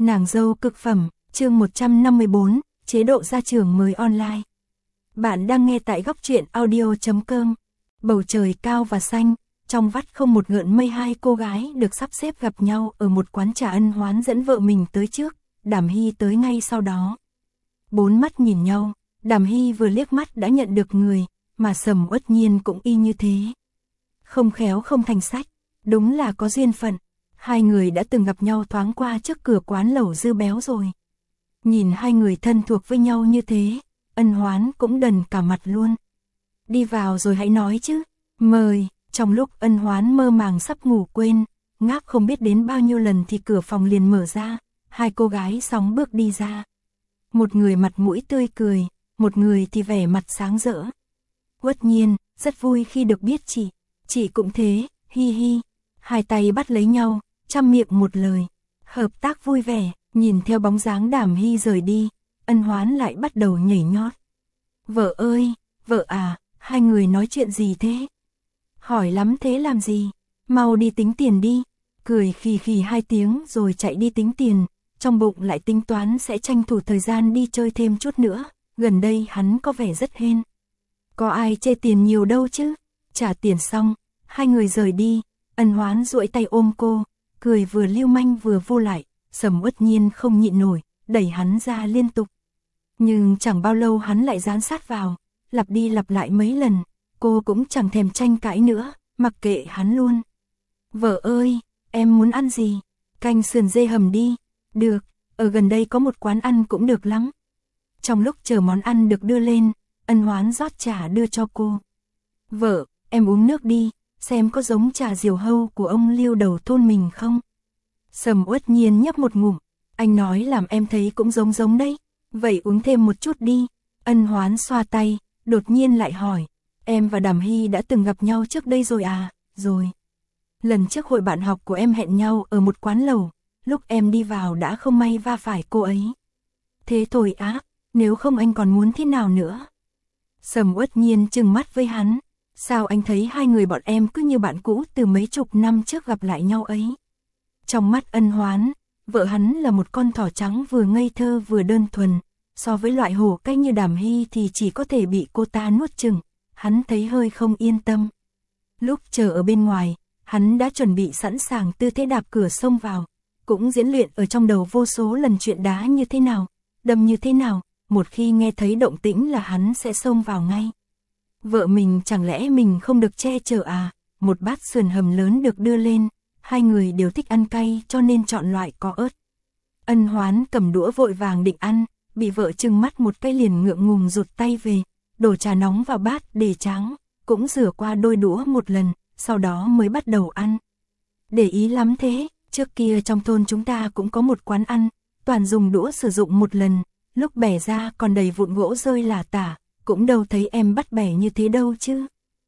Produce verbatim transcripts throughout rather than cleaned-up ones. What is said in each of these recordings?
Nàng dâu cực phẩm, chương một trăm năm mươi bốn, chế độ gia trưởng mới online. Bạn đang nghe tại góc truyện audio chấm com. Bầu trời cao và xanh, trong vắt không một ngợn mây, hai cô gái được sắp xếp gặp nhau ở một quán trà. Ân Hoán dẫn vợ mình tới trước, Đàm Hy tới ngay sau đó. Bốn mắt nhìn nhau, Đàm Hy vừa liếc mắt đã nhận được người, mà Sầm Uất Nhiên cũng y như thế. Không khéo không thành sách, đúng là có duyên phận. Hai người đã từng gặp nhau thoáng qua trước cửa quán lẩu Dư Béo rồi. Nhìn hai người thân thuộc với nhau như thế, Ân Hoán cũng đần cả mặt luôn. Đi vào rồi hãy nói chứ, mời. Trong lúc Ân Hoán mơ màng sắp ngủ quên, ngáp không biết đến bao nhiêu lần thì cửa phòng liền mở ra, hai cô gái sóng bước đi ra. Một người mặt mũi tươi cười, một người thì vẻ mặt sáng rỡ. Uất Nhiên, rất vui khi được biết chị, chị cũng thế, hi hi. Hai tay bắt lấy nhau, trăm miệng một lời, hợp tác vui vẻ. Nhìn theo bóng dáng Đàm Hy rời đi, Ân Hoán lại bắt đầu nhảy nhót. Vợ ơi, vợ à, hai người nói chuyện gì thế? Hỏi lắm thế làm gì? Mau đi tính tiền đi. Cười khì khì hai tiếng rồi chạy đi tính tiền, trong bụng lại tính toán sẽ tranh thủ thời gian đi chơi thêm chút nữa, gần đây hắn có vẻ rất hên. Có ai chê tiền nhiều đâu chứ? Trả tiền xong, hai người rời đi, Ân Hoán duỗi tay ôm cô, cười vừa lưu manh vừa vô lại. Sầm Uất Nhiên không nhịn nổi, đẩy hắn ra liên tục. Nhưng chẳng bao lâu hắn lại dán sát vào, lặp đi lặp lại mấy lần, cô cũng chẳng thèm tranh cãi nữa, mặc kệ hắn luôn. Vợ ơi, em muốn ăn gì? Canh sườn dê hầm đi. Được, ở gần đây có một quán ăn cũng được lắm. Trong lúc chờ món ăn được đưa lên, Ân Hoán rót trà đưa cho cô. Vợ, em uống nước đi, xem có giống trà diều hâu của ông Liêu đầu thôn mình không? Sầm Uất Nhiên nhấp một ngụm, anh nói làm em thấy cũng giống giống đấy, vậy uống thêm một chút đi. Ân Hoán xoa tay, đột nhiên lại hỏi, em và Đàm Hy đã từng gặp nhau trước đây rồi à? Rồi. Lần trước hội bạn học của em hẹn nhau ở một quán lẩu, lúc em đi vào đã không may va phải cô ấy. Thế thôi á, nếu không anh còn muốn thế nào nữa? Sầm Uất Nhiên trừng mắt với hắn, sao anh thấy hai người bọn em cứ như bạn cũ từ mấy chục năm trước gặp lại nhau ấy? Trong mắt Ân Hoán, vợ hắn là một con thỏ trắng vừa ngây thơ vừa đơn thuần, so với loại hổ cách như Đàm Hy thì chỉ có thể bị cô ta nuốt chửng, hắn thấy hơi không yên tâm. Lúc chờ ở bên ngoài, hắn đã chuẩn bị sẵn sàng tư thế đạp cửa xông vào, cũng diễn luyện ở trong đầu vô số lần chuyện đá như thế nào, đâm như thế nào, một khi nghe thấy động tĩnh là hắn sẽ xông vào ngay. Vợ mình chẳng lẽ mình không được che chở à? Một bát sườn hầm lớn được đưa lên. Hai người đều thích ăn cay cho nên chọn loại có ớt. Ân Hoán cầm đũa vội vàng định ăn, bị vợ trừng mắt một cái liền ngượng ngùng rụt tay về, đổ trà nóng vào bát để tráng, cũng rửa qua đôi đũa một lần, sau đó mới bắt đầu ăn. Để ý lắm thế, trước kia trong thôn chúng ta cũng có một quán ăn, toàn dùng đũa sử dụng một lần, lúc bẻ ra còn đầy vụn gỗ rơi lả tả, cũng đâu thấy em bắt bẻ như thế đâu chứ.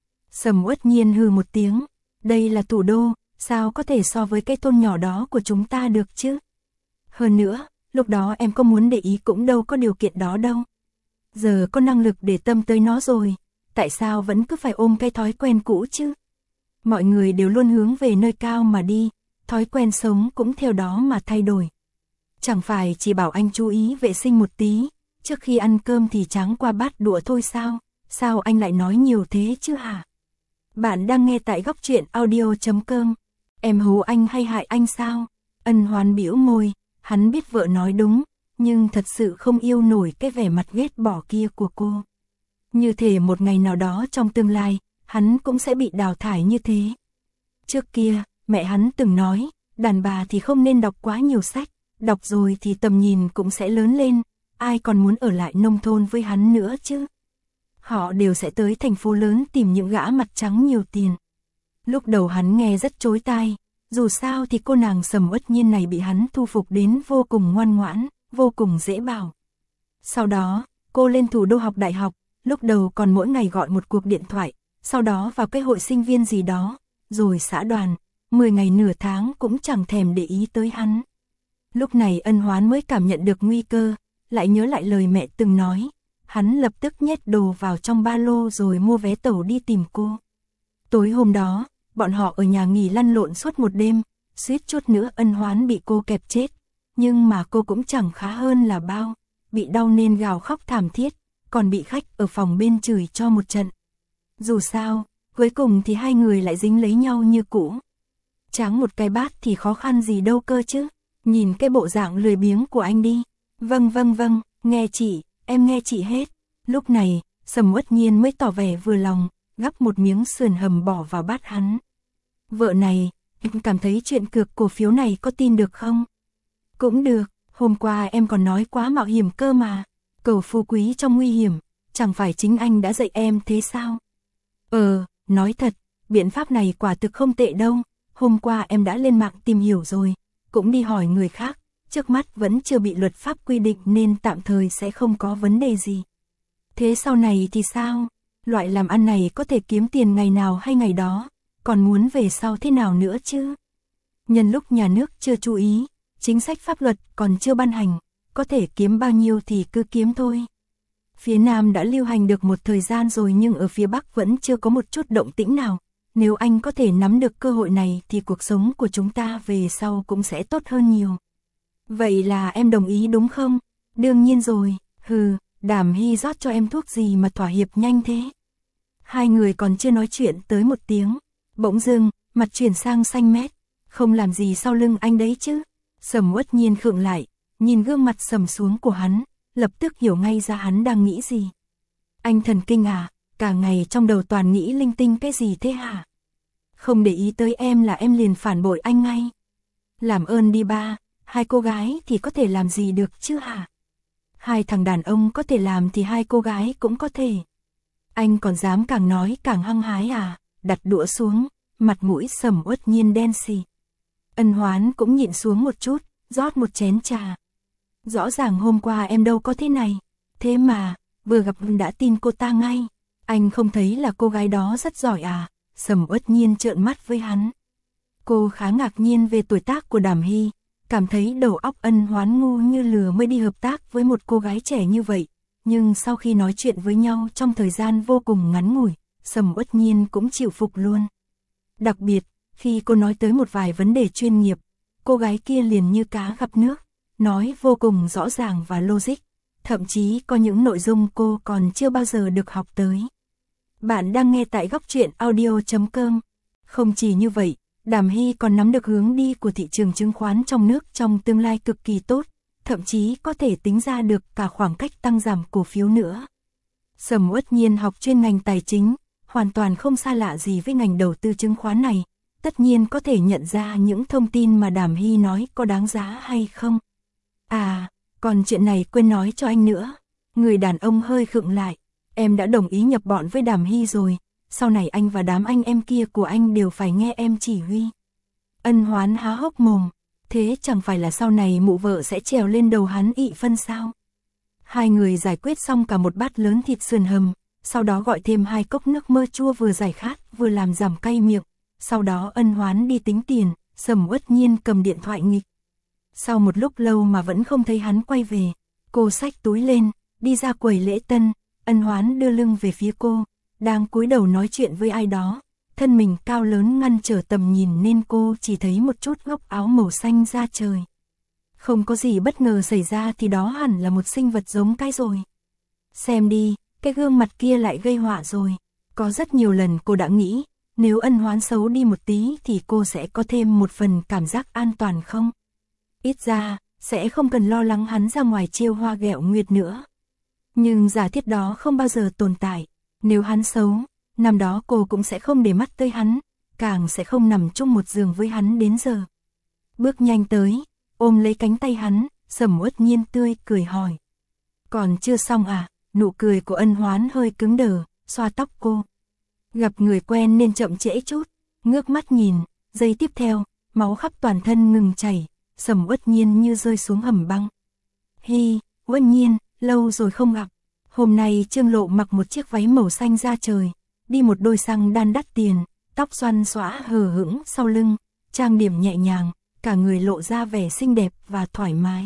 Sầm Uất Nhiên hừ một tiếng, đây là thủ đô, sao có thể so với cái thôn nhỏ đó của chúng ta được chứ? Hơn nữa, lúc đó em có muốn để ý cũng đâu có điều kiện đó đâu. Giờ có năng lực để tâm tới nó rồi, tại sao vẫn cứ phải ôm cái thói quen cũ chứ? Mọi người đều luôn hướng về nơi cao mà đi, thói quen sống cũng theo đó mà thay đổi. Chẳng phải chỉ bảo anh chú ý vệ sinh một tí, trước khi ăn cơm thì tráng qua bát đũa thôi sao? Sao anh lại nói nhiều thế chứ hả? Bạn đang nghe tại góc truyện audio chấm com. Em hố anh hay hại anh sao? Ân Hoán bĩu môi, hắn biết vợ nói đúng, nhưng thật sự không yêu nổi cái vẻ mặt ghét bỏ kia của cô. Như thể một ngày nào đó trong tương lai, hắn cũng sẽ bị đào thải như thế. Trước kia, mẹ hắn từng nói, đàn bà thì không nên đọc quá nhiều sách, đọc rồi thì tầm nhìn cũng sẽ lớn lên, ai còn muốn ở lại nông thôn với hắn nữa chứ? Họ đều sẽ tới thành phố lớn tìm những gã mặt trắng nhiều tiền. Lúc đầu hắn nghe rất chối tai, dù sao thì cô nàng Sầm Uất Nhiên này bị hắn thu phục đến vô cùng ngoan ngoãn, vô cùng dễ bảo. Sau đó, cô lên thủ đô học đại học, lúc đầu còn mỗi ngày gọi một cuộc điện thoại, sau đó vào cái hội sinh viên gì đó, rồi xã đoàn, mười ngày nửa tháng cũng chẳng thèm để ý tới hắn. Lúc này Ân Hoán mới cảm nhận được nguy cơ, lại nhớ lại lời mẹ từng nói, hắn lập tức nhét đồ vào trong ba lô rồi mua vé tàu đi tìm cô. Tối hôm đó, bọn họ ở nhà nghỉ lăn lộn suốt một đêm, suýt chút nữa Ân Hoán bị cô kẹp chết. nhưng mà cô cũng chẳng khá hơn là bao, bị đau nên gào khóc thảm thiết, còn bị khách ở phòng bên chửi cho một trận. Dù sao, cuối cùng thì hai người lại dính lấy nhau như cũ. Tráng một cái bát thì khó khăn gì đâu cơ chứ, nhìn cái bộ dạng lười biếng của anh đi. Vâng vâng vâng, nghe chị, em nghe chị hết. Lúc này, Sầm Uất Nhiên mới tỏ vẻ vừa lòng, gắp một miếng sườn hầm bỏ vào bát hắn. Vợ này, em cảm thấy chuyện cược cổ phiếu này có tin được không? Cũng được, hôm qua em còn nói quá mạo hiểm cơ mà. Cầu phú quý trong nguy hiểm, chẳng phải chính anh đã dạy em thế sao? Ờ, nói thật, biện pháp này quả thực không tệ đâu. Hôm qua em đã lên mạng tìm hiểu rồi, cũng đi hỏi người khác, trước mắt vẫn chưa bị luật pháp quy định nên tạm thời sẽ không có vấn đề gì. Thế sau này thì sao? Loại làm ăn này có thể kiếm tiền ngày nào hay ngày đó, còn muốn về sau thế nào nữa chứ? Nhân lúc nhà nước chưa chú ý, chính sách pháp luật còn chưa ban hành, có thể kiếm bao nhiêu thì cứ kiếm thôi. Phía Nam đã lưu hành được một thời gian rồi nhưng ở phía Bắc vẫn chưa có một chút động tĩnh nào. Nếu anh có thể nắm được cơ hội này thì cuộc sống của chúng ta về sau cũng sẽ tốt hơn nhiều. Vậy là em đồng ý đúng không? Đương nhiên rồi, hừ, Đàm Hy rót cho em thuốc gì mà thỏa hiệp nhanh thế? Hai người còn chưa nói chuyện tới một tiếng, bỗng dưng, mặt chuyển sang xanh mét, không làm gì sau lưng anh đấy chứ? Sầm Uất Nhiên khựng lại, nhìn gương mặt sầm xuống của hắn, lập tức hiểu ngay ra hắn đang nghĩ gì. Anh thần kinh à, cả ngày trong đầu toàn nghĩ linh tinh cái gì thế hả? Không để ý tới em là em liền phản bội anh ngay. Làm ơn đi ba, hai cô gái thì có thể làm gì được chứ hả? Hai thằng đàn ông có thể làm thì hai cô gái cũng có thể. Anh còn dám càng nói càng hăng hái à? Đặt đũa xuống, mặt mũi Sầm Uất Nhiên đen xì. Ân Hoán cũng nhịn xuống một chút, rót một chén trà. Rõ ràng hôm qua em đâu có thế này, thế mà, vừa gặp đã tin cô ta ngay. Anh không thấy là cô gái đó rất giỏi à? Sầm Uất Nhiên trợn mắt với hắn. Cô khá ngạc nhiên về tuổi tác của Đàm Hy, cảm thấy đầu óc Ân Hoán ngu như lừa mới đi hợp tác với một cô gái trẻ như vậy. Nhưng sau khi nói chuyện với nhau trong thời gian vô cùng ngắn ngủi, Sầm Uất Nhiên cũng chịu phục luôn. Đặc biệt, khi cô nói tới một vài vấn đề chuyên nghiệp, cô gái kia liền như cá gặp nước, nói vô cùng rõ ràng và logic, thậm chí có những nội dung cô còn chưa bao giờ được học tới. Bạn đang nghe tại góc truyện audio chấm com. Không chỉ như vậy, Đàm Hy còn nắm được hướng đi của thị trường chứng khoán trong nước trong tương lai cực kỳ tốt, thậm chí có thể tính ra được cả khoảng cách tăng giảm cổ phiếu nữa. Sầm Uất Nhiên học chuyên ngành tài chính, hoàn toàn không xa lạ gì với ngành đầu tư chứng khoán này, tất nhiên có thể nhận ra những thông tin mà Đàm Hy nói có đáng giá hay không. À, còn chuyện này quên nói cho anh nữa. Người đàn ông hơi khựng lại. Em đã đồng ý nhập bọn với Đàm Hy rồi, sau này anh và đám anh em kia của anh đều phải nghe em chỉ huy. Ân Hoán há hốc mồm, thế chẳng phải là sau này mụ vợ sẽ trèo lên đầu hắn ị phân sao? Hai người giải quyết xong cả một bát lớn thịt sườn hầm, sau đó gọi thêm hai cốc nước mơ chua vừa giải khát vừa làm giảm cay miệng. Sau đó Ân Hoán đi tính tiền, Sầm Uất Nhiên cầm điện thoại nghịch. Sau một lúc lâu mà vẫn không thấy hắn quay về, cô xách túi lên, đi ra quầy lễ tân. Ân Hoán đưa lưng về phía cô, đang cúi đầu nói chuyện với ai đó, thân mình cao lớn ngăn trở tầm nhìn nên cô chỉ thấy một chút góc áo màu xanh da trời. Không có gì bất ngờ xảy ra thì đó hẳn là một sinh vật giống cái rồi. Xem đi, cái gương mặt kia lại gây họa rồi. Có rất nhiều lần cô đã nghĩ, nếu Ân Hoán xấu đi một tí thì cô sẽ có thêm một phần cảm giác an toàn không? Ít ra, sẽ không cần lo lắng hắn ra ngoài trêu hoa ghẹo nguyệt nữa. Nhưng giả thiết đó không bao giờ tồn tại. Nếu hắn xấu, năm đó cô cũng sẽ không để mắt tới hắn, càng sẽ không nằm chung một giường với hắn đến giờ. Bước nhanh tới, ôm lấy cánh tay hắn, Sầm Uất Nhiên tươi cười hỏi. Còn chưa xong à? Nụ cười của Ân Hoán hơi cứng đờ, xoa tóc cô. Gặp người quen nên chậm trễ chút, ngước mắt nhìn, giây tiếp theo, máu khắp toàn thân ngừng chảy, Sầm Uất Nhiên như rơi xuống hầm băng. Hi, Uất Nhiên, lâu rồi không gặp. Hôm nay Trương Lộ mặc một chiếc váy màu xanh da trời, đi một đôi xăng đan đắt tiền, tóc xoăn xõa hờ hững sau lưng, trang điểm nhẹ nhàng, cả người lộ ra vẻ xinh đẹp và thoải mái.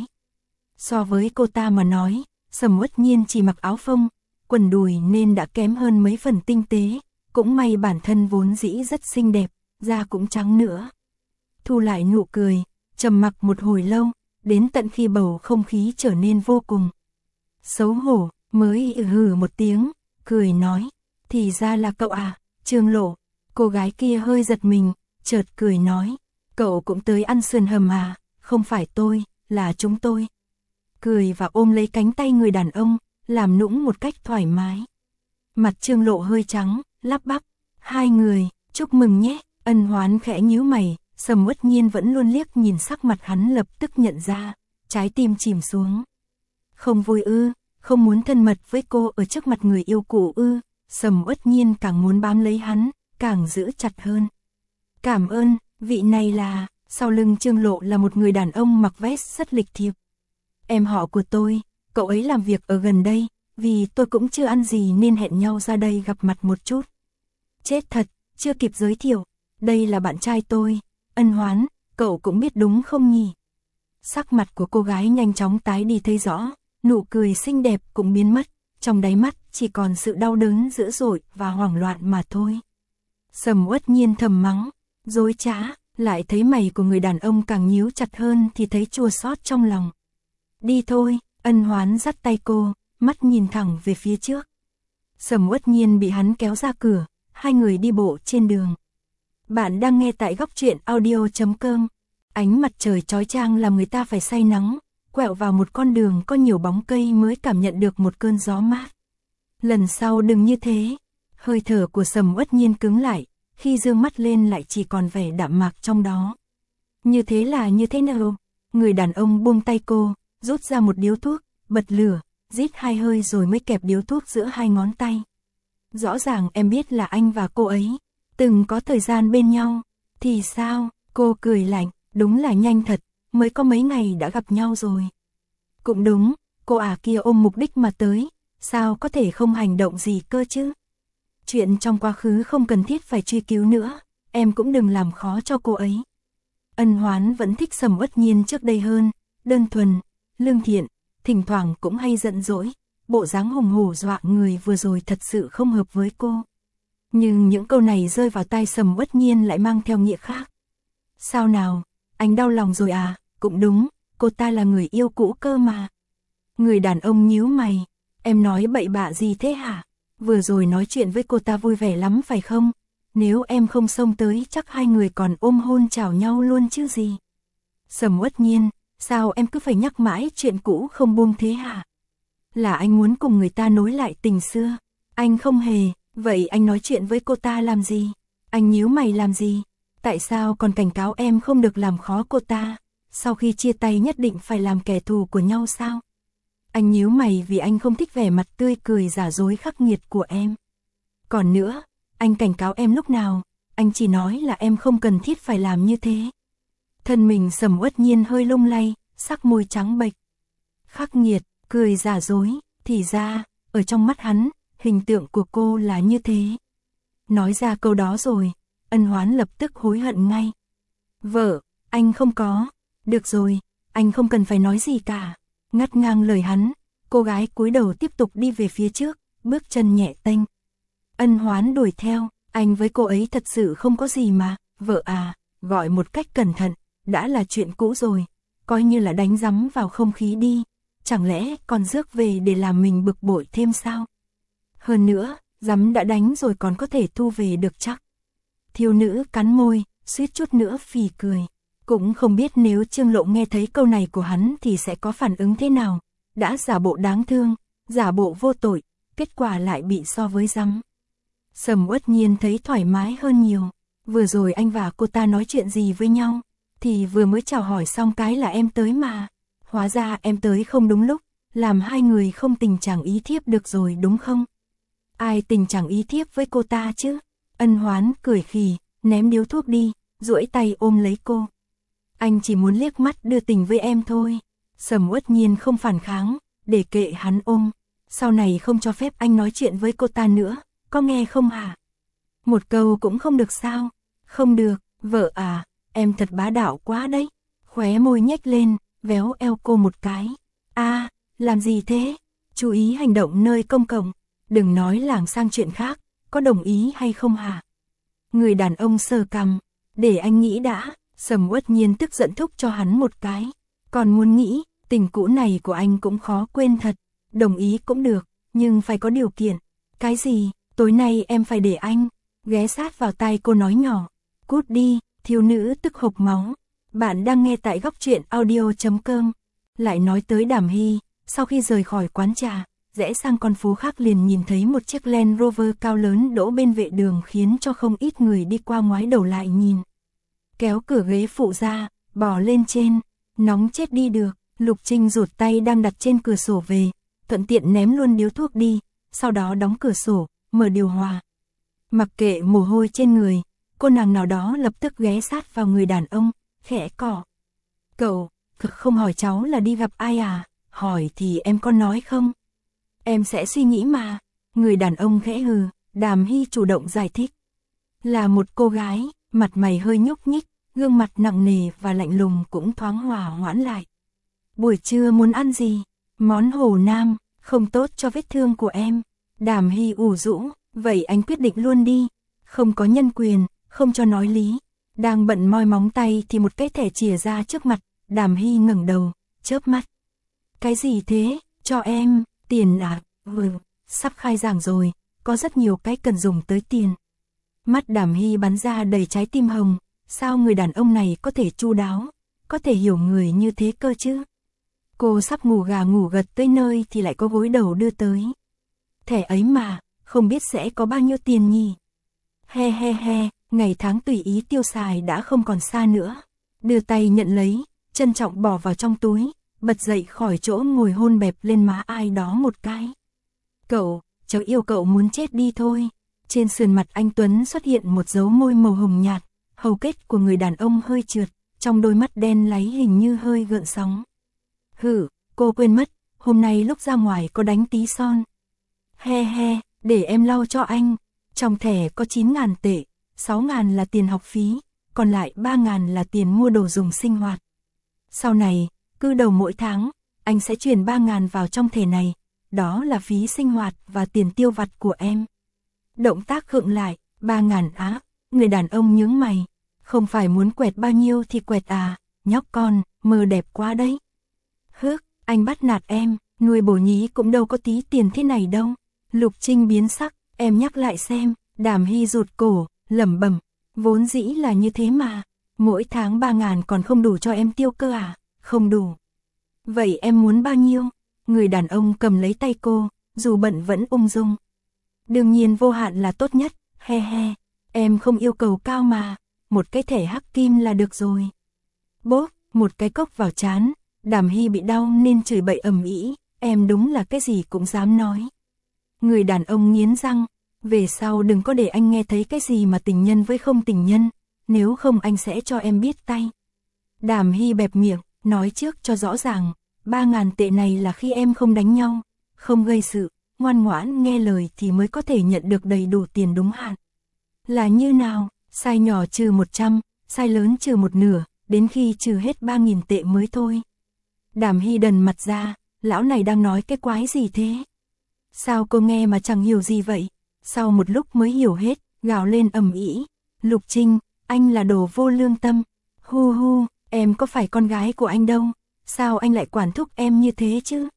So với cô ta mà nói, Sầm Uất Nhiên chỉ mặc áo phông, quần đùi nên đã kém hơn mấy phần tinh tế, cũng may bản thân vốn dĩ rất xinh đẹp, da cũng trắng nữa. Thu lại nụ cười, trầm mặc một hồi lâu, đến tận khi bầu không khí trở nên vô cùng xấu hổ, mới hừ một tiếng, cười nói, thì ra là cậu à, Trương Lộ. Cô gái kia hơi giật mình, chợt cười nói, cậu cũng tới ăn sườn hầm à, không phải tôi, là chúng tôi. Cười và ôm lấy cánh tay người đàn ông, làm nũng một cách thoải mái. Mặt Trương Lộ hơi trắng, lắp bắp, hai người, chúc mừng nhé. Ân Hoán khẽ nhíu mày, Sầm Uất Nhiên vẫn luôn liếc nhìn sắc mặt hắn, lập tức nhận ra, trái tim chìm xuống. Không vui ư, không muốn thân mật với cô ở trước mặt người yêu cũ ư. Sầm Uất Nhiên càng muốn bám lấy hắn, càng giữ chặt hơn. Cảm ơn, vị này là, sau lưng Trương Lộ là một người đàn ông mặc vest rất lịch thiệp. Em họ của tôi, cậu ấy làm việc ở gần đây, vì tôi cũng chưa ăn gì nên hẹn nhau ra đây gặp mặt một chút. Chết thật, chưa kịp giới thiệu, đây là bạn trai tôi, Ân Hoán, cậu cũng biết đúng không nhỉ? Sắc mặt của cô gái nhanh chóng tái đi thấy rõ, nụ cười xinh đẹp cũng biến mất, trong đáy mắt chỉ còn sự đau đớn dữ dội và hoảng loạn mà thôi. Sầm Uất Nhiên thầm mắng, dối trá, lại thấy mày của người đàn ông càng nhíu chặt hơn thì thấy chua xót trong lòng. Đi thôi, Ân Hoán dắt tay cô, mắt nhìn thẳng về phía trước. Sầm Uất Nhiên bị hắn kéo ra cửa, hai người đi bộ trên đường. Bạn đang nghe tại góc truyện audio chấm com. Ánh mặt trời chói chang làm người ta phải say nắng, quẹo vào một con đường có nhiều bóng cây mới cảm nhận được một cơn gió mát. Lần sau đừng như thế. Hơi thở của Sầm Uất Nhiên cứng lại, khi dương mắt lên lại chỉ còn vẻ đạm mạc trong đó. Như thế là như thế nào? Người đàn ông buông tay cô, rút ra một điếu thuốc, bật lửa, rít hai hơi rồi mới kẹp điếu thuốc giữa hai ngón tay. Rõ ràng em biết là anh và cô ấy từng có thời gian bên nhau. Thì sao? Cô cười lạnh, đúng là nhanh thật, mới có mấy ngày đã gặp nhau rồi. Cũng đúng, cô ả kia ôm mục đích mà tới, sao có thể không hành động gì cơ chứ? Chuyện trong quá khứ không cần thiết phải truy cứu nữa, em cũng đừng làm khó cho cô ấy. Ân Hoán vẫn thích Sầm Uất Nhiên trước đây hơn, đơn thuần, lương thiện, thỉnh thoảng cũng hay giận dỗi, bộ dáng hùng hổ dọa người vừa rồi thật sự không hợp với cô. Nhưng những câu này rơi vào tai Sầm Uất Nhiên lại mang theo nghĩa khác. Sao nào, anh đau lòng rồi à? Cũng đúng, cô ta là người yêu cũ cơ mà. Người đàn ông nhíu mày, em nói bậy bạ gì thế hả? Vừa rồi nói chuyện với cô ta vui vẻ lắm phải không? Nếu em không xông tới chắc hai người còn ôm hôn chào nhau luôn chứ gì. Sầm Uất Nhiên, sao em cứ phải nhắc mãi chuyện cũ không buông thế hả? Là anh muốn cùng người ta nối lại tình xưa. Anh không hề, vậy anh nói chuyện với cô ta làm gì? Anh nhíu mày làm gì? Tại sao còn cảnh cáo em không được làm khó cô ta? Sau khi chia tay nhất định phải làm kẻ thù của nhau sao? Anh nhíu mày vì anh không thích vẻ mặt tươi cười giả dối khắc nghiệt của em. Còn nữa, anh cảnh cáo em lúc nào? Anh chỉ nói là em không cần thiết phải làm như thế. Thân mình Sầm Uất Nhiên hơi lung lay, sắc môi trắng bệch. Khắc nghiệt, cười giả dối, thì ra, ở trong mắt hắn, hình tượng của cô là như thế. Nói ra câu đó rồi, Ân Hoán lập tức hối hận ngay. Vợ, anh không có. Được rồi, anh không cần phải nói gì cả. Ngắt ngang lời hắn, cô gái cúi đầu tiếp tục đi về phía trước, bước chân nhẹ tênh. Ân Hoán đuổi theo, anh với cô ấy thật sự không có gì mà. Vợ à, gọi một cách cẩn thận, đã là chuyện cũ rồi, coi như là đánh rắm vào không khí đi. Chẳng lẽ còn rước về để làm mình bực bội thêm sao? Hơn nữa, rắm đã đánh rồi còn có thể thu về được chắc. Thiếu nữ cắn môi, suýt chút nữa phì cười. Cũng không biết nếu Trương Lộ nghe thấy câu này của hắn thì sẽ có phản ứng thế nào. Đã giả bộ đáng thương, giả bộ vô tội, kết quả lại bị so với rắm. Sầm Uất Nhiên thấy thoải mái hơn nhiều. Vừa rồi anh và cô ta nói chuyện gì với nhau? Thì vừa mới chào hỏi xong cái là em tới mà. Hóa ra em tới không đúng lúc, làm hai người không tình trạng ý thiếp được rồi đúng không? Ai tình trạng ý thiếp với cô ta chứ? Ân Hoán cười khì, ném điếu thuốc đi, duỗi tay ôm lấy cô. Anh chỉ muốn liếc mắt đưa tình với em thôi. Sầm Uất Nhiên không phản kháng, để kệ hắn ôm. Sau này không cho phép anh nói chuyện với cô ta nữa, có nghe không hả? Một câu cũng không được sao? Không được, vợ à, em thật bá đạo quá đấy. Khóe môi nhếch lên, véo eo cô một cái. A, à, làm gì thế? Chú ý hành động nơi công cộng, đừng nói lảng sang chuyện khác, có đồng ý hay không hả? Người đàn ông sờ cằm, để anh nghĩ đã. Sầm Uất Nhiên tức giận thúc cho hắn một cái. Còn muốn nghĩ, tình cũ này của anh cũng khó quên thật. Đồng ý cũng được, nhưng phải có điều kiện. Cái gì? Tối nay em phải để anh. Ghé sát vào tai cô nói nhỏ. Cút đi, thiếu nữ tức hộc máu. Bạn đang nghe tại góc truyện audio.com. Lại nói tới Đàm Hy, sau khi rời khỏi quán trà, rẽ sang con phố khác liền nhìn thấy một chiếc Land Rover cao lớn đỗ bên vệ đường khiến cho không ít người đi qua ngoái đầu lại nhìn. Kéo cửa ghế phụ ra, bò lên trên, nóng chết đi được, Lục Trinh rụt tay đang đặt trên cửa sổ về, thuận tiện ném luôn điếu thuốc đi, sau đó đóng cửa sổ, mở điều hòa. Mặc kệ mồ hôi trên người, cô nàng nào đó lập tức ghé sát vào người đàn ông, khẽ cỏ. Cậu, thực không hỏi cháu là đi gặp ai à, hỏi thì em có nói không? Em sẽ suy nghĩ mà. Người đàn ông khẽ hừ, Đàm Hy chủ động giải thích. Là một cô gái, mặt mày hơi nhúc nhích, gương mặt nặng nề và lạnh lùng cũng thoáng hòa hoãn lại. Buổi trưa muốn ăn gì? Món Hồ Nam, không tốt cho vết thương của em. Đàm Hy ủ rũ, vậy anh quyết định luôn đi. Không có nhân quyền, không cho nói lý. Đang bận moi móng tay thì một cái thẻ chìa ra trước mặt, Đàm Hy ngẩng đầu, chớp mắt. Cái gì thế? Cho em, tiền à? Ừ, sắp khai giảng rồi, có rất nhiều cái cần dùng tới tiền. Mắt Đàm Hy bắn ra đầy trái tim hồng, sao người đàn ông này có thể chu đáo, có thể hiểu người như thế cơ chứ? Cô sắp ngủ gà ngủ gật tới nơi thì lại có gối đầu đưa tới. Thẻ ấy mà, không biết sẽ có bao nhiêu tiền nhỉ? He he he, ngày tháng tùy ý tiêu xài đã không còn xa nữa. Đưa tay nhận lấy, trân trọng bỏ vào trong túi, bật dậy khỏi chỗ ngồi hôn bẹp lên má ai đó một cái. Cậu, cháu yêu cậu muốn chết đi thôi. Trên sườn mặt anh Tuấn xuất hiện một dấu môi màu hồng nhạt, hầu kết của người đàn ông hơi trượt, trong đôi mắt đen láy hình như hơi gợn sóng. Hử, cô quên mất, hôm nay lúc ra ngoài có đánh tí son. He he, để em lau cho anh. Trong thẻ có chín ngàn tệ, sáu ngàn là tiền học phí, còn lại ba ngàn là tiền mua đồ dùng sinh hoạt. Sau này, cứ đầu mỗi tháng, anh sẽ chuyển ba ngàn vào trong thẻ này, đó là phí sinh hoạt và tiền tiêu vặt của em. Động tác khựng lại, ba ngàn á, người đàn ông nhướng mày, không phải muốn quẹt bao nhiêu thì quẹt à, nhóc con, mơ đẹp quá đấy. Hước, anh bắt nạt em, nuôi bổ nhí cũng đâu có tí tiền thế này đâu. Lục Trinh biến sắc, em nhắc lại xem. Đàm Hy rụt cổ, lẩm bẩm, vốn dĩ là như thế mà, mỗi tháng ba ngàn còn không đủ cho em tiêu cơ à, không đủ. Vậy em muốn bao nhiêu? Người đàn ông cầm lấy tay cô, dù bận vẫn ung dung. Đương nhiên vô hạn là tốt nhất, he he, em không yêu cầu cao mà, một cái thẻ hắc kim là được rồi. Bốp, một cái cốc vào trán, Đàm Hy bị đau nên chửi bậy ầm ĩ, em đúng là cái gì cũng dám nói. Người đàn ông nghiến răng, về sau đừng có để anh nghe thấy cái gì mà tình nhân với không tình nhân, nếu không anh sẽ cho em biết tay. Đàm Hy bẹp miệng, nói trước cho rõ ràng, ba ngàn tệ này là khi em không đánh nhau, không gây sự, ngoan ngoãn nghe lời thì mới có thể nhận được đầy đủ tiền đúng hạn. Là như nào, sai nhỏ trừ một trăm, sai lớn trừ một nửa, đến khi trừ hết ba nghìn tệ mới thôi. Đàm Hy đần mặt ra, lão này đang nói cái quái gì thế? Sao cô nghe mà chẳng hiểu gì vậy? Sau một lúc mới hiểu hết, gào lên ầm ĩ. Lục Trinh, anh là đồ vô lương tâm. Hu hu, em có phải con gái của anh đâu, sao anh lại quản thúc em như thế chứ?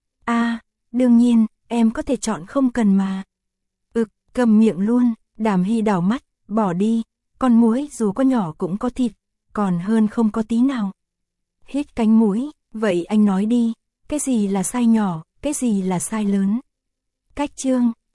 À, đương nhiên, em có thể chọn không cần mà. Ực, cầm miệng luôn. Đàm Hy đảo mắt, bỏ đi, con muỗi dù có nhỏ cũng có thịt, còn hơn không có tí nào. Hít cánh mũi, vậy anh nói đi, cái gì là sai nhỏ, cái gì là sai lớn? Cách chương